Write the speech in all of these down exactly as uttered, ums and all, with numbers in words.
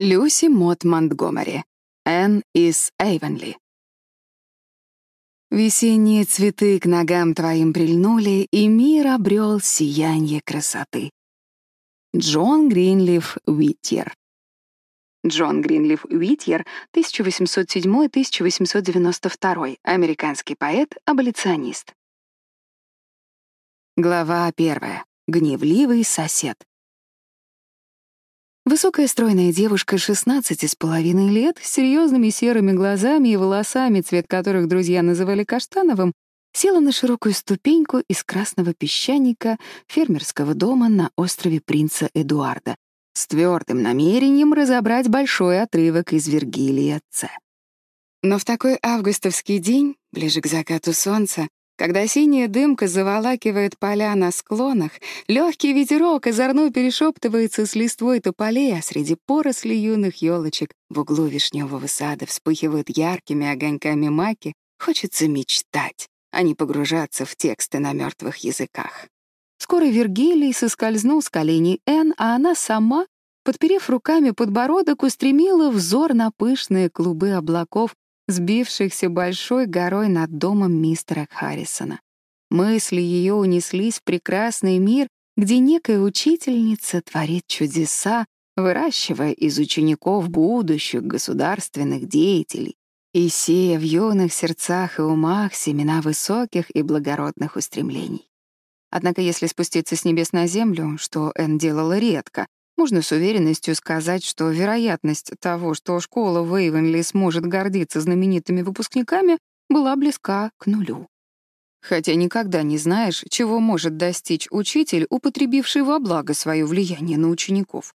Люси Мот Монтгомери. Энн из Эйвенли. Весенние цветы к ногам твоим прильнули, и мир обрел сиянье красоты. Джон Гринлиф Уитьер. Джон Гринлиф Уитьер, тысяча восемьсот седьмой — тысяча восемьсот девяносто второй, американский поэт, аболиционист. Глава первая. Гневливый сосед. Высокая стройная девушка шестнадцати с половиной лет, с серьезными серыми глазами и волосами, цвет которых друзья называли каштановым, села на широкую ступеньку из красного песчаника фермерского дома на острове Принца Эдуарда с твердым намерением разобрать большой отрывок из Вергилия Ц. Но в такой августовский день, ближе к закату солнца, когда синяя дымка заволакивает поля на склонах, легкий ветерок озорно перешептывается с листвой тополей, а среди поросли юных елочек в углу вишневого сада вспыхивают яркими огоньками маки, хочется мечтать, а не погружаться в тексты на мертвых языках. Скоро Вергилий соскользнул с коленей Энн, а она сама, подперев руками подбородок, устремила взор на пышные клубы облаков, сбившихся большой горой над домом мистера Харрисона. Мысли ее унеслись в прекрасный мир, где некая учительница творит чудеса, выращивая из учеников будущих государственных деятелей и сея в юных сердцах и умах семена высоких и благородных устремлений. Однако если спуститься с небес на землю, что Энн делала редко, можно с уверенностью сказать, что вероятность того, что школа в Эйвенли сможет гордиться знаменитыми выпускниками, была близка к нулю. Хотя никогда не знаешь, чего может достичь учитель, употребивший во благо свое влияние на учеников.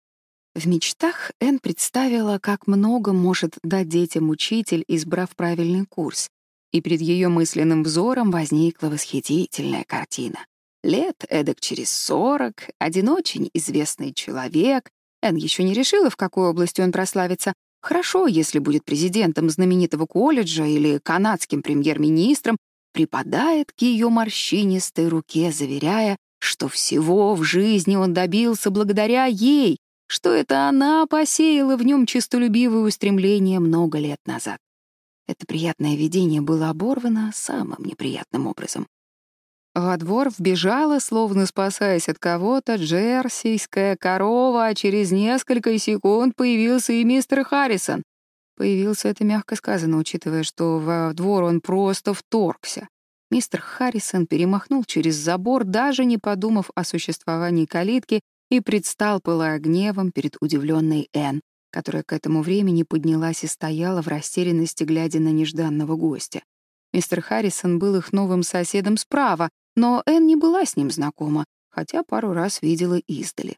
В мечтах Энн представила, как много может дать детям учитель, избрав правильный курс, и перед ее мысленным взором возникла восхитительная картина. Лет эдак через сорок, один очень известный человек, Энн еще не решила, в какой области он прославится. Хорошо, если будет президентом знаменитого колледжа или канадским премьер-министром, припадает к ее морщинистой руке, заверяя, что всего в жизни он добился благодаря ей, что это она посеяла в нем честолюбивое устремление много лет назад. Это приятное видение было оборвано самым неприятным образом. Во двор вбежала, словно спасаясь от кого-то, джерсийская корова, а через несколько секунд появился и мистер Харрисон. Появился — это мягко сказано, учитывая, что во двор он просто вторгся. Мистер Харрисон перемахнул через забор, даже не подумав о существовании калитки, и предстал, пылая гневом, перед удивленной Энн, которая к этому времени поднялась и стояла в растерянности, глядя на нежданного гостя. Мистер Харрисон был их новым соседом справа, но Энн не была с ним знакома, хотя пару раз видела издали.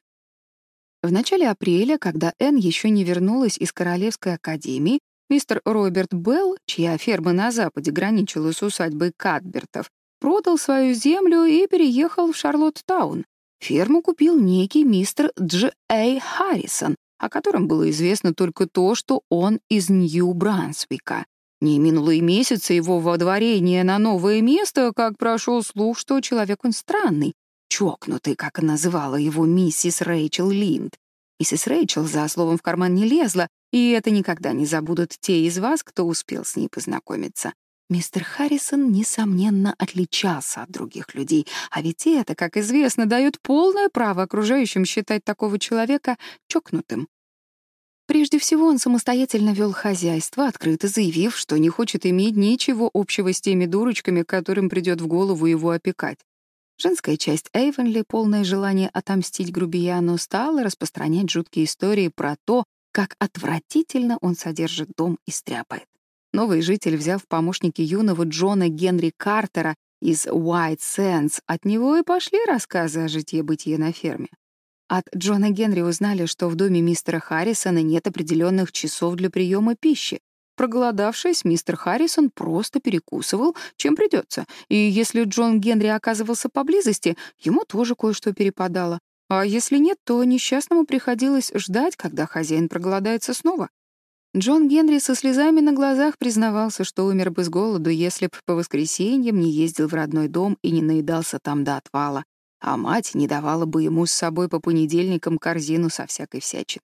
В начале апреля, когда Энн еще не вернулась из Королевской академии, мистер Роберт Белл, чья ферма на западе граничила с усадьбой Кадбертов, продал свою землю и переехал в Шарлоттаун. Ферму купил некий мистер Дж. Эй Харрисон, о котором было известно только то, что он из Нью-Брансвика. Не минуло и месяца его водворения на новое место, как прошел слух, что человек он странный, чокнутый, как называла его миссис Рэйчел Линд. Миссис Рэйчел за словом в карман не лезла, и это никогда не забудут те из вас, кто успел с ней познакомиться. Мистер Харрисон, несомненно, отличался от других людей, а ведь это, как известно, дает полное право окружающим считать такого человека чокнутым. Прежде всего, он самостоятельно вел хозяйство, открыто заявив, что не хочет иметь ничего общего с теми дурочками, которым придет в голову его опекать. Женская часть Эйвенли, полное желание отомстить грубияну, стала распространять жуткие истории про то, как отвратительно он содержит дом и стряпает. Новый житель, взяв в помощники юного Джона Генри Картера из Уайт Сэндс, от него и пошли рассказы о житье-бытие на ферме. От Джона Генри узнали, что в доме мистера Харрисона нет определенных часов для приема пищи. Проголодавшись, мистер Харрисон просто перекусывал, чем придется, и если Джон Генри оказывался поблизости, ему тоже кое-что перепадало. А если нет, то несчастному приходилось ждать, когда хозяин проголодается снова. Джон Генри со слезами на глазах признавался, что умер бы с голоду, если б по воскресеньям не ездил в родной дом и не наедался там до отвала, а мать не давала бы ему с собой по понедельникам корзину со всякой всячиной.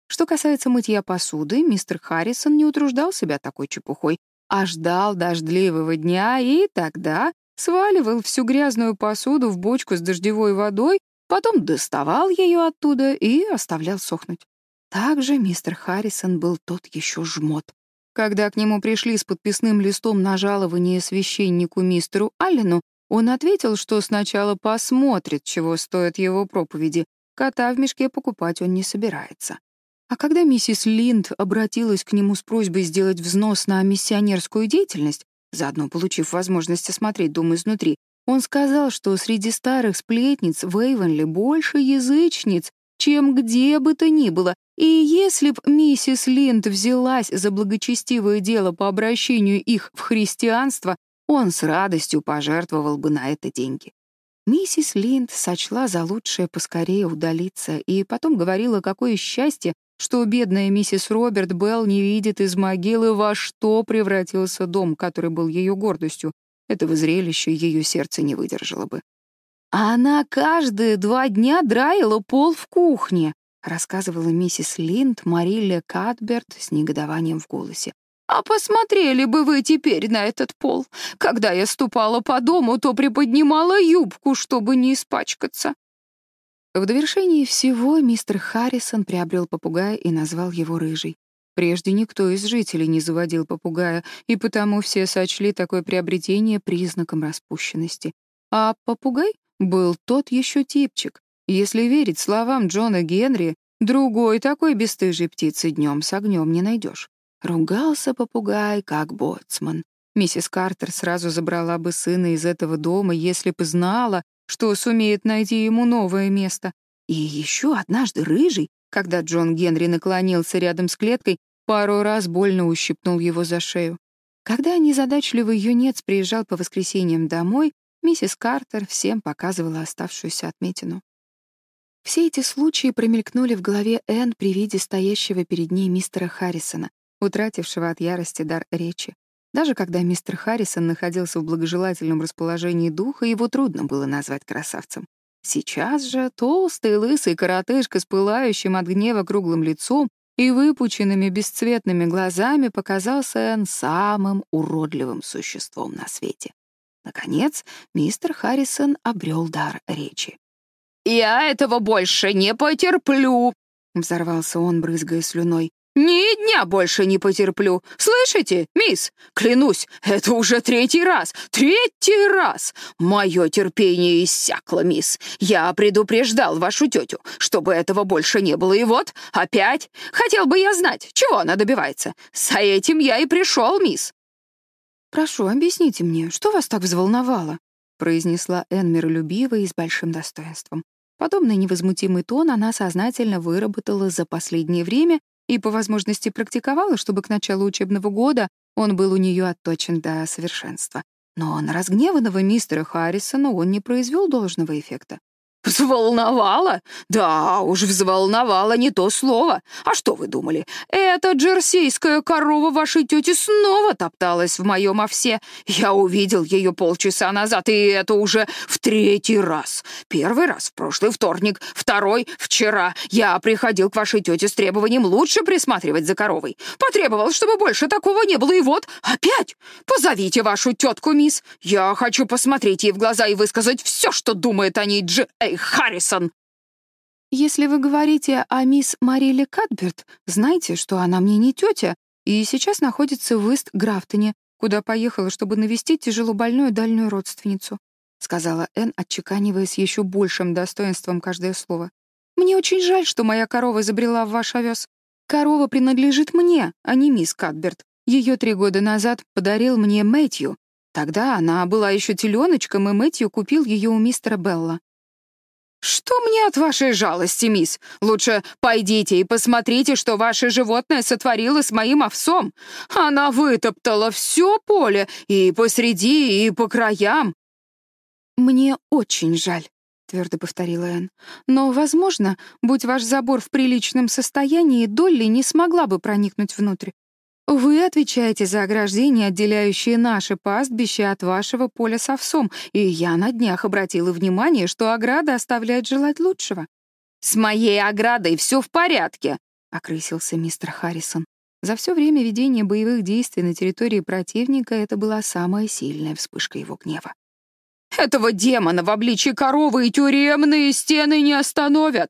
Что касается мытья посуды, мистер Харрисон не утруждал себя такой чепухой, а ждал дождливого дня и тогда сваливал всю грязную посуду в бочку с дождевой водой, потом доставал ее оттуда и оставлял сохнуть. Также мистер Харрисон был тот еще жмот. Когда к нему пришли с подписным листом на жалование священнику мистеру Аллену, он ответил, что сначала посмотрит, чего стоят его проповеди. Кота в мешке покупать он не собирается. А когда миссис Линд обратилась к нему с просьбой сделать взнос на миссионерскую деятельность, заодно получив возможность осмотреть дом изнутри, он сказал, что среди старых сплетниц в Эйвонли больше язычниц, чем где бы то ни было, и если б миссис Линд взялась за благочестивое дело по обращению их в христианство, он с радостью пожертвовал бы на это деньги. Миссис Линд сочла за лучшее поскорее удалиться и потом говорила, какое счастье, что бедная миссис Роберт Белл не видит из могилы, во что превратился дом, который был ее гордостью. Этого зрелища ее сердце не выдержало бы. А она каждые два дня драила пол в кухне, рассказывала миссис Линд Марилле Кадберт с негодованием в голосе. «А посмотрели бы вы теперь на этот пол. Когда я ступала по дому, то приподнимала юбку, чтобы не испачкаться». В довершении всего мистер Харрисон приобрел попугая и назвал его Рыжий. Прежде никто из жителей не заводил попугая, и потому все сочли такое приобретение признаком распущенности. А попугай был тот еще типчик. Если верить словам Джона Генри, другой такой бесстыжей птицы днем с огнем не найдешь. Ругался попугай, как боцман. Миссис Картер сразу забрала бы сына из этого дома, если бы знала, что сумеет найти ему новое место. И еще однажды Рыжий, когда Джон Генри наклонился рядом с клеткой, пару раз больно ущипнул его за шею. Когда незадачливый юнец приезжал по воскресеньям домой, миссис Картер всем показывала оставшуюся отметину. Все эти случаи промелькнули в голове Энн при виде стоящего перед ней мистера Харрисона, утратившего от ярости дар речи. Даже когда мистер Харрисон находился в благожелательном расположении духа, его трудно было назвать красавцем. Сейчас же толстый лысый коротышка с пылающим от гнева круглым лицом и выпученными бесцветными глазами показался Энн самым уродливым существом на свете. Наконец, мистер Харрисон обрел дар речи. «Я этого больше не потерплю!» — взорвался он, брызгая слюной. «Ни дня больше не потерплю! Слышите, мисс? Клянусь, это уже третий раз! Третий раз! Мое терпение иссякло, мисс! Я предупреждал вашу тетю, чтобы этого больше не было, и вот, опять! Хотел бы я знать, чего она добивается! За этим я и пришел, мисс!» «Прошу, объясните мне, что вас так взволновало?» — произнесла Энн миролюбиво и с большим достоинством. Подобный невозмутимый тон она сознательно выработала за последнее время и по возможности практиковала, чтобы к началу учебного года он был у нее отточен до совершенства. Но на разгневанного мистера Харрисона он не произвел должного эффекта. «Взволновала? Да уж, взволновала не то слово. А что вы думали? Эта джерсейская корова вашей тети снова топталась в моем овсе. Я увидел ее полчаса назад, и это уже в третий раз. Первый раз в прошлый вторник, второй — вчера. Я приходил к вашей тете с требованием лучше присматривать за коровой. Потребовал, чтобы больше такого не было, и вот опять. Позовите вашу тетку, мисс. Я хочу посмотреть ей в глаза и высказать все, что думает о ней Дж. Эй Харрисон!» «Если вы говорите о мисс Марилле Кадберт, знайте, что она мне не тетя и сейчас находится в Ист-Графтоне, куда поехала, чтобы навестить тяжелобольную дальнюю родственницу», — сказала Энн, отчеканивая с еще большим достоинством каждое слово. «Мне очень жаль, что моя корова забрела в ваш овес. Корова принадлежит мне, а не мисс Кадберт. Ее три года назад подарил мне Мэтью. Тогда она была еще теленочком, и Мэтью купил ее у мистера Белла». «Что мне от вашей жалости, мисс? Лучше пойдите и посмотрите, что ваше животное сотворило с моим овсом. Она вытоптала все поле, и посреди, и по краям». «Мне очень жаль», — твердо повторила Энн. «Но, возможно, будь ваш забор в приличном состоянии, Долли не смогла бы проникнуть внутрь. Вы отвечаете за ограждение, отделяющее наше пастбище от вашего поля с овсом, и я на днях обратила внимание, что ограда оставляет желать лучшего». «С моей оградой все в порядке», — окрысился мистер Харрисон. За все время ведения боевых действий на территории противника это была самая сильная вспышка его гнева. «Этого демона в обличье коровы и тюремные стены не остановят.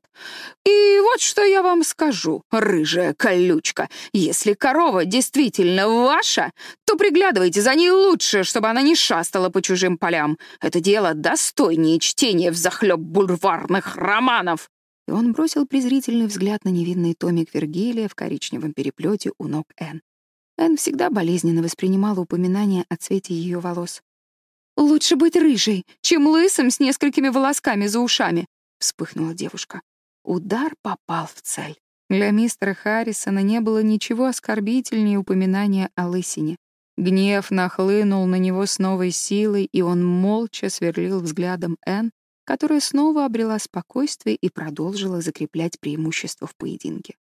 И вот что я вам скажу, рыжая колючка. Если корова действительно ваша, то приглядывайте за ней лучше, чтобы она не шастала по чужим полям. Это дело достойнее чтения взахлёб бульварных романов». И он бросил презрительный взгляд на невинный томик Вергилия в коричневом переплете у ног Энн. Энн всегда болезненно воспринимала упоминание о цвете ее волос. «Лучше быть рыжей, чем лысым с несколькими волосками за ушами», — вспыхнула девушка. Удар попал в цель. Для мистера Харрисона не было ничего оскорбительнее упоминания о лысине. Гнев нахлынул на него с новой силой, и он молча сверлил взглядом Энн, которая снова обрела спокойствие и продолжила закреплять преимущество в поединке.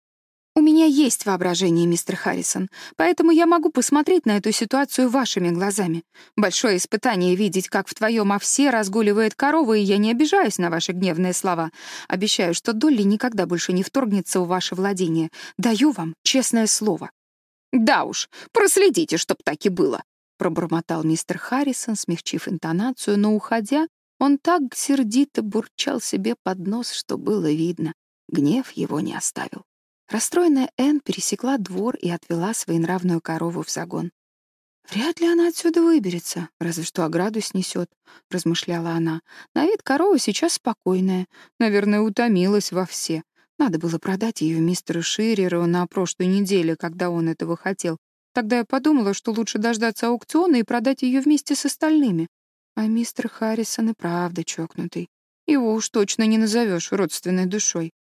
«У меня есть воображение, мистер Харрисон, поэтому я могу посмотреть на эту ситуацию вашими глазами. Большое испытание видеть, как в твоем овсе разгуливает корова, и я не обижаюсь на ваши гневные слова. Обещаю, что Долли никогда больше не вторгнется в ваше владение. Даю вам честное слово». «Да уж, проследите, чтоб так и было», — пробормотал мистер Харрисон, смягчив интонацию, но, уходя, он так сердито бурчал себе под нос, что было видно. Гнев его не оставил. Расстроенная Энн пересекла двор и отвела своенравную корову в загон. «Вряд ли она отсюда выберется, разве что ограду снесет», — размышляла она. «На вид корова сейчас спокойная, наверное, утомилась во все. Надо было продать ее мистеру Ширеру на прошлой неделе, когда он этого хотел. Тогда я подумала, что лучше дождаться аукциона и продать ее вместе с остальными. А мистер Харрисон и правда чокнутый. Его уж точно не назовешь родственной душой».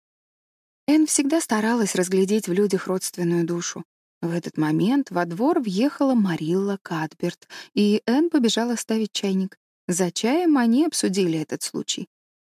Энн всегда старалась разглядеть в людях родственную душу. В этот момент во двор въехала Марилла Кадберт, и Энн побежала ставить чайник. За чаем они обсудили этот случай.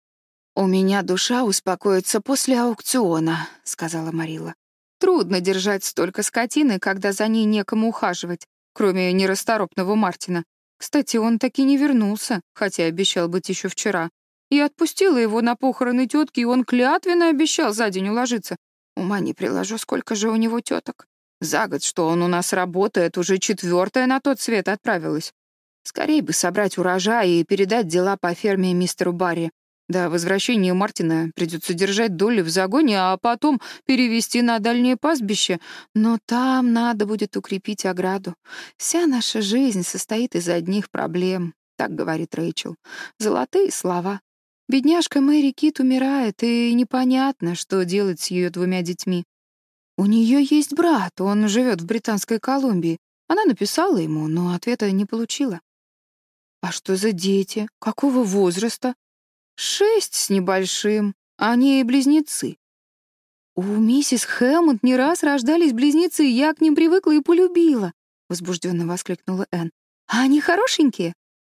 «У меня душа успокоится после аукциона», — сказала Марилла. «Трудно держать столько скотины, когда за ней некому ухаживать, кроме нерасторопного Мартина. Кстати, он таки не вернулся, хотя обещал быть еще вчера. Я отпустила его на похороны тетки, и он клятвенно обещал за день уложиться. Ума не приложу, сколько же у него теток. За год, что он у нас работает, уже четвертая на тот свет отправилась. Скорей бы собрать урожай и передать дела по ферме мистеру Барри. До возвращения Мартина придется держать Долли в загоне, а потом перевести на дальнее пастбище. Но там надо будет укрепить ограду. Вся наша жизнь состоит из одних проблем, так говорит Рэйчел. Золотые слова. Бедняжка Мэри Кит умирает, и непонятно, что делать с ее двумя детьми. У нее есть брат, он живет в Британской Колумбии. Она написала ему, но ответа не получила. А что за дети? Какого возраста? Шесть с небольшим. Они близнецы. У миссис Хэммонд не раз рождались близнецы, я к ним привыкла и полюбила, возбужденно воскликнула Энн. А они хорошенькие?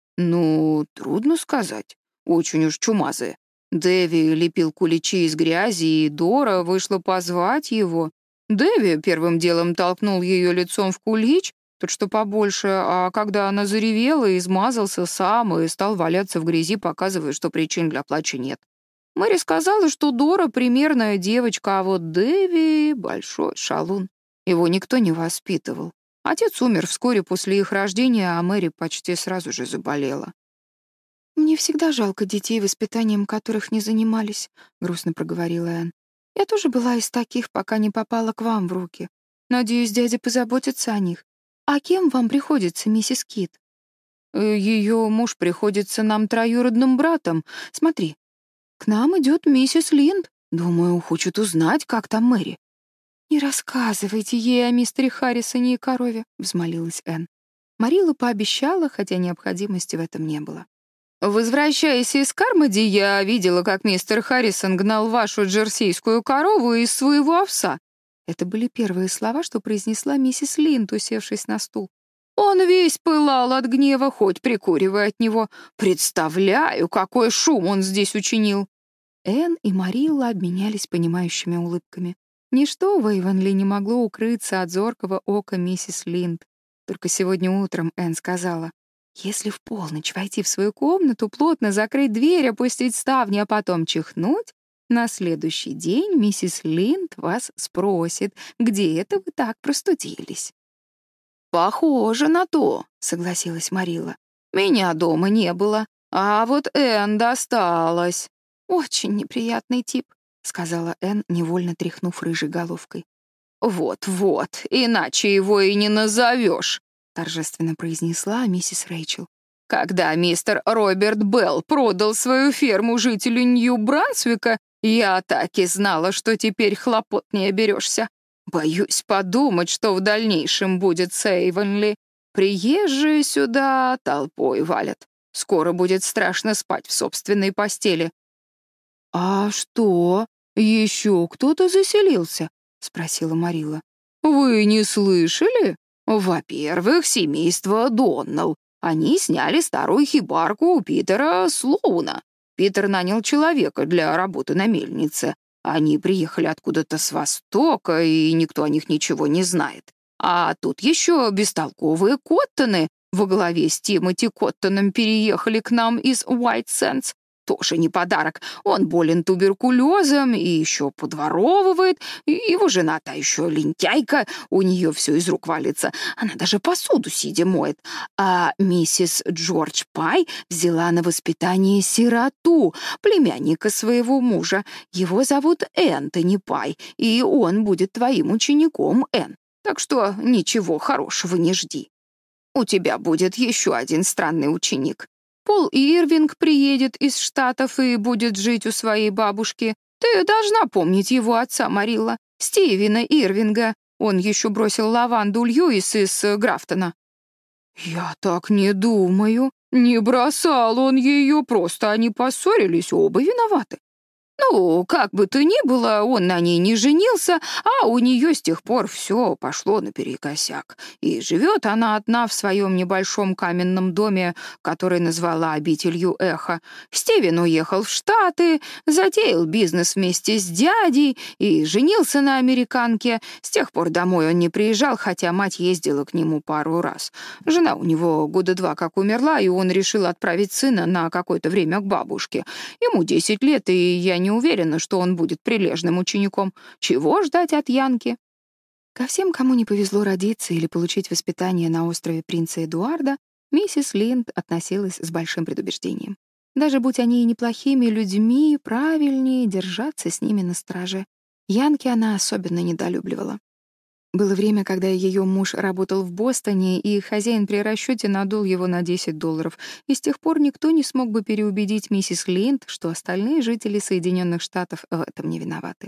Ну, трудно сказать. Очень уж чумазые. Дэви лепил куличи из грязи, и Дора вышла позвать его. Дэви первым делом толкнул ее лицом в кулич, тот что побольше, а когда она заревела, измазался сам и стал валяться в грязи, показывая, что причин для плача нет. Мэри сказала, что Дора примерная девочка, а вот Дэви — большой шалун. Его никто не воспитывал. Отец умер вскоре после их рождения, а Мэри почти сразу же заболела. «Мне всегда жалко детей, воспитанием которых не занимались», — грустно проговорила Энн. «Я тоже была из таких, пока не попала к вам в руки. Надеюсь, дядя позаботится о них. А кем вам приходится, миссис Кит?» «Ее муж приходится нам троюродным братом. Смотри, к нам идет миссис Линд. Думаю, хочет узнать, как там Мэри». «Не рассказывайте ей о мистере Харрисоне и корове», — взмолилась Энн. Марилла пообещала, хотя необходимости в этом не было. «Возвращаясь из Кармоди, я видела, как мистер Харрисон гнал вашу джерсийскую корову из своего овса». Это были первые слова, что произнесла миссис Линд, усевшись на стул. «Он весь пылал от гнева, хоть прикуривая от него. Представляю, какой шум он здесь учинил!» Энн и Марилла обменялись понимающими улыбками. Ничто в Эйвонли не могло укрыться от зоркого ока миссис Линд. Только сегодня утром Энн сказала: «Если в полночь войти в свою комнату, плотно закрыть дверь, опустить ставни, а потом чихнуть, На следующий день миссис Линд вас спросит, где это вы так простудились. «Похоже на то», — согласилась Марила. «Меня дома не было, а вот Энн досталась». «Очень неприятный тип», — сказала Энн, невольно тряхнув рыжей головкой. «Вот-вот, иначе его и не назовешь», — торжественно произнесла миссис Рэйчел. «Когда мистер Роберт Белл продал свою ферму жителю Нью-Брансвика, я так и знала, что теперь хлопот не оберешься. Боюсь подумать, что в дальнейшем будет с Эйвонли. Приезжие сюда толпой валят. Скоро будет страшно спать в собственной постели». «А что, еще кто-то заселился?» — спросила Марила. «Вы не слышали? Во-первых, семейство Доннелл. Они сняли старую хибарку у Питера Слоуна. Питер нанял человека для работы на мельнице. Они приехали откуда-то с востока, и никто о них ничего не знает. А тут еще бестолковые Коттоны во главе с Тимоти Коттоном переехали к нам из Уайт Сэндс. Тоже не подарок. Он болен туберкулезом и еще подворовывает. Его жена та еще лентяйка, у нее все из рук валится. Она даже посуду сидя моет. А миссис Джордж Пай взяла на воспитание сироту, племянника своего мужа. Его зовут Энтони Пай, и он будет твоим учеником, Энн. Так что ничего хорошего не жди. У тебя будет еще один странный ученик. Пол Ирвинг приедет из Штатов и будет жить у своей бабушки. Ты должна помнить его отца, Марилла, Стивена Ирвинга. Он еще бросил лаванду Льюис из Графтона». «Я так не думаю. Не бросал он ее, просто они поссорились, оба виноваты. Ну, как бы то ни было, он на ней не женился, а у нее с тех пор все пошло наперекосяк. И живет она одна в своем небольшом каменном доме, который назвала обителью Эхо. Стивен уехал в Штаты, затеял бизнес вместе с дядей и женился на американке. С тех пор домой он не приезжал, хотя мать ездила к нему пару раз. Жена у него года два как умерла, и он решил отправить сына на какое-то время к бабушке. Ему десять лет, и я не уверена, что он будет прилежным учеником. Чего ждать от Янки?» Ко всем, кому не повезло родиться или получить воспитание на острове принца Эдуарда, миссис Линд относилась с большим предубеждением. Даже будь они и неплохими людьми, правильнее держаться с ними на страже. Янки она особенно недолюбливала. Было время, когда ее муж работал в Бостоне, и хозяин при расчете надул его на десять долларов, и с тех пор никто не смог бы переубедить миссис Линд, что остальные жители Соединенных Штатов в этом не виноваты.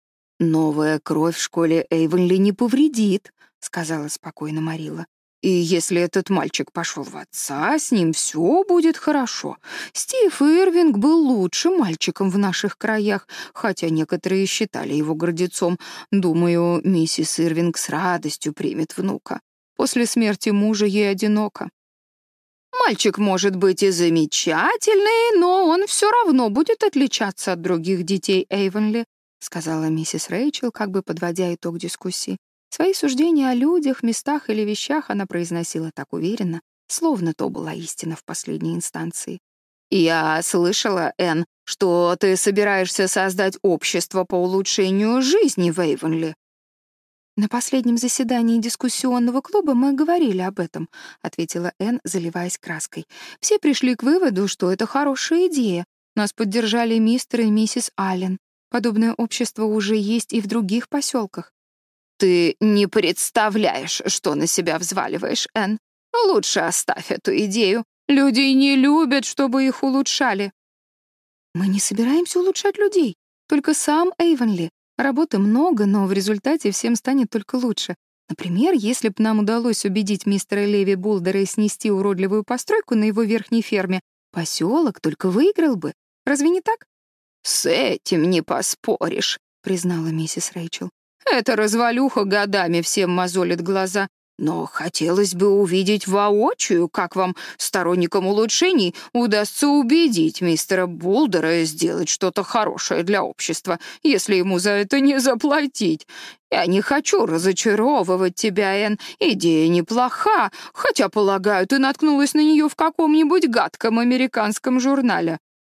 «Новая кровь в школе Эйвонли не повредит», — сказала спокойно Марила. «И если этот мальчик пошел в отца, с ним все будет хорошо. Стив Ирвинг был лучшим мальчиком в наших краях, хотя некоторые считали его гордецом. Думаю, миссис Ирвинг с радостью примет внука. После смерти мужа ей одиноко. Мальчик может быть и замечательный, но он все равно будет отличаться от других детей Эйвонли», — сказала миссис Рэйчел, как бы подводя итог дискуссии. Свои суждения о людях, местах или вещах она произносила так уверенно, словно то была истина в последней инстанции. «Я слышала, Энн, что ты собираешься создать общество по улучшению жизни в Эйвонли». «На последнем заседании дискуссионного клуба мы говорили об этом», — ответила Энн, заливаясь краской. «Все пришли к выводу, что это хорошая идея. Нас поддержали мистер и миссис Аллен. Подобное общество уже есть и в других поселках». «Ты не представляешь, что на себя взваливаешь, Энн. Лучше оставь эту идею. Люди не любят, чтобы их улучшали». «Мы не собираемся улучшать людей, только сам Эйвонли. Работы много, но в результате всем станет только лучше. Например, если бы нам удалось убедить мистера Леви Булдера снести уродливую постройку на его верхней ферме, поселок только выиграл бы. Разве не так?» «С этим не поспоришь», — признала миссис Рэйчел. «Эта развалюха годами всем мозолит глаза. Но хотелось бы увидеть воочию, как вам, сторонникам улучшений, удастся убедить мистера Булдера сделать что-то хорошее для общества, если ему за это не заплатить. Я не хочу разочаровывать тебя, Энн. Идея неплоха, хотя, полагаю, ты наткнулась на нее в каком-нибудь гадком американском журнале.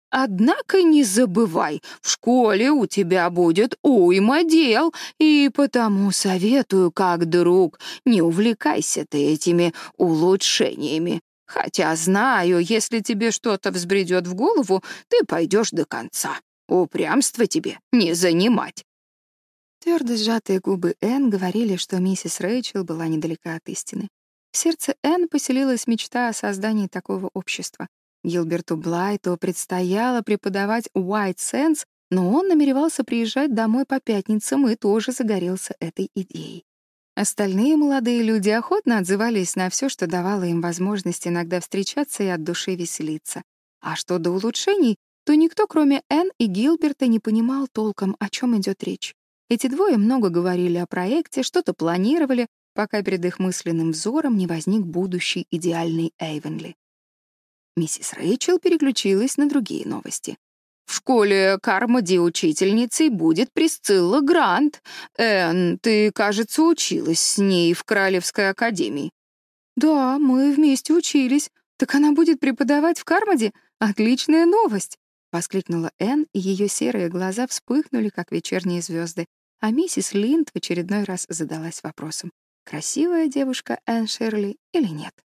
Однако не забывай, в школе у тебя будет уйма дел, и потому советую, как друг, не увлекайся ты этими улучшениями. Хотя знаю, если тебе что-то взбредет в голову, ты пойдешь до конца. Упрямство тебе не занимать». Твердо сжатые губы Энн говорили, что миссис Рэйчел была недалека от истины. В сердце Энн поселилась мечта о создании такого общества. Гилберту Блайту предстояло преподавать White Sands, но он намеревался приезжать домой по пятницам и тоже загорелся этой идеей. Остальные молодые люди охотно отзывались на все, что давало им возможность иногда встречаться и от души веселиться. А что до улучшений, то никто, кроме Энн и Гилберта, не понимал толком, о чем идет речь. Эти двое много говорили о проекте, что-то планировали, пока перед их мысленным взором не возник будущий идеальный Эйвенли. Миссис Рэйчел переключилась на другие новости. «В школе Кармоди учительницей будет Присцилла Грант. Энн, ты, кажется, училась с ней в Королевской академии». «Да, мы вместе учились. Так она будет преподавать в Кармоди? Отличная новость!» — воскликнула Энн, и ее серые глаза вспыхнули, как вечерние звезды. А миссис Линд в очередной раз задалась вопросом, красивая девушка Энн Ширли или нет.